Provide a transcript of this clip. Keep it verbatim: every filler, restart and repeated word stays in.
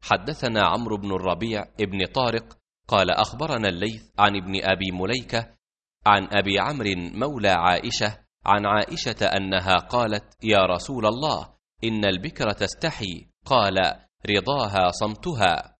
حدثنا عمرو بن الربيع ابن طارق قال أخبرنا الليث عن ابن أبي مليكة عن أبي عمرو مولى عائشة عن عائشة أنها قالت: يا رسول الله، إن البكر تستحي. قال: رضاها صمتها.